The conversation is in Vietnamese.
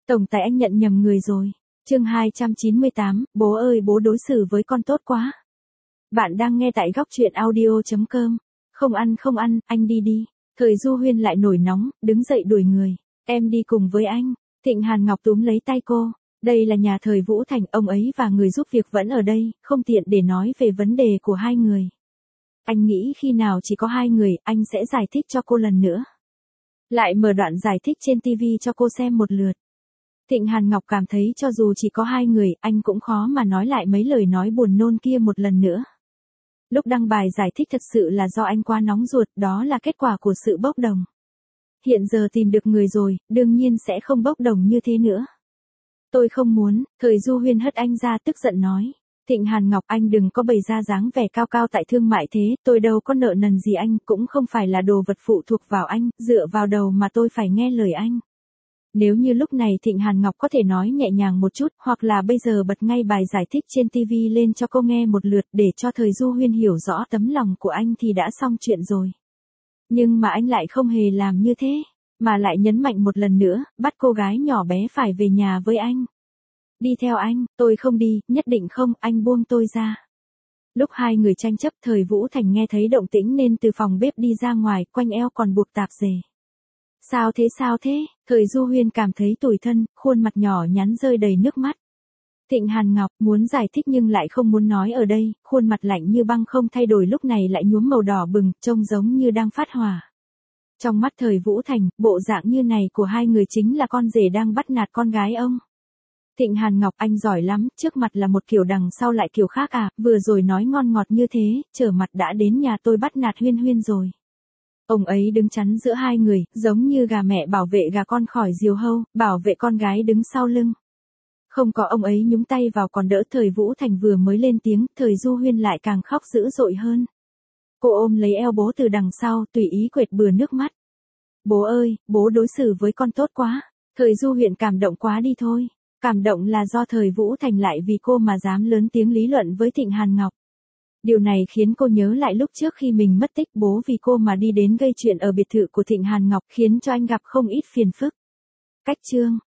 Tổng tài anh nhận nhầm người rồi. Chương 298, bố ơi bố đối xử với con tốt quá. Bạn đang nghe tại góc truyện audio.com. Không ăn, anh đi đi. Thời Du Huyên lại nổi nóng, đứng dậy đuổi người. Em đi cùng với anh. Thịnh Hàn Ngọc túm lấy tay cô. Đây là nhà Thời Vũ Thành, ông ấy và người giúp việc vẫn ở đây, không tiện để nói về vấn đề của hai người. Anh nghĩ khi nào chỉ có hai người, anh sẽ giải thích cho cô lần nữa. Lại mở đoạn giải thích trên TV cho cô xem một lượt. Thịnh Hàn Ngọc cảm thấy cho dù chỉ có hai người, anh cũng khó mà nói lại mấy lời nói buồn nôn kia một lần nữa. Lúc đăng bài giải thích thật sự là do anh quá nóng ruột, đó là kết quả của sự bốc đồng. Hiện giờ tìm được người rồi, đương nhiên sẽ không bốc đồng như thế nữa. Tôi không muốn, Thời Du Huyên hất anh ra tức giận nói. Thịnh Hàn Ngọc, anh đừng có bày ra dáng vẻ cao cao tại thương mại thế, tôi đâu có nợ nần gì anh, cũng không phải là đồ vật phụ thuộc vào anh, dựa vào đầu mà tôi phải nghe lời anh. Nếu như lúc này Thịnh Hàn Ngọc có thể nói nhẹ nhàng một chút, hoặc là bây giờ bật ngay bài giải thích trên TV lên cho cô nghe một lượt để cho Thời Du Huyên hiểu rõ tấm lòng của anh thì đã xong chuyện rồi. Nhưng mà anh lại không hề làm như thế, mà lại nhấn mạnh một lần nữa, bắt cô gái nhỏ bé phải về nhà với anh. Đi theo anh, tôi không đi, nhất định không, anh buông tôi ra. Lúc hai người tranh chấp, Thời Vũ Thành nghe thấy động tĩnh nên từ phòng bếp đi ra ngoài, quanh eo còn buộc tạp dề. Sao thế, Thời Du Huyên cảm thấy tủi thân, khuôn mặt nhỏ nhắn rơi đầy nước mắt. Thịnh Hàn Ngọc muốn giải thích nhưng lại không muốn nói ở đây, khuôn mặt lạnh như băng không thay đổi lúc này lại nhuốm màu đỏ bừng, trông giống như đang phát hỏa. Trong mắt Thời Vũ Thành, bộ dạng như này của hai người chính là con rể đang bắt nạt con gái ông. Thịnh Hàn Ngọc, anh giỏi lắm, trước mặt là một kiểu đằng sau lại kiểu khác à, vừa rồi nói ngon ngọt như thế, trở mặt đã đến nhà tôi bắt nạt Huyên Huyên rồi. Ông ấy đứng chắn giữa hai người, giống như gà mẹ bảo vệ gà con khỏi diều hâu, bảo vệ con gái đứng sau lưng. Không có ông ấy nhúng tay vào còn đỡ. Thời Vũ Thành vừa mới lên tiếng, Thời Du Huyên lại càng khóc dữ dội hơn. Cô ôm lấy eo bố từ đằng sau, tùy ý quệt bừa nước mắt. Bố ơi, bố đối xử với con tốt quá. Thời Du Huyên cảm động quá đi thôi. Cảm động là do Thời Vũ Thành lại vì cô mà dám lớn tiếng lý luận với Thịnh Hàn Ngọc. Điều này khiến cô nhớ lại lúc trước khi mình mất tích, bố vì cô mà đi đến gây chuyện ở biệt thự của Thịnh Hàn Ngọc khiến cho anh gặp không ít phiền phức. Cách chương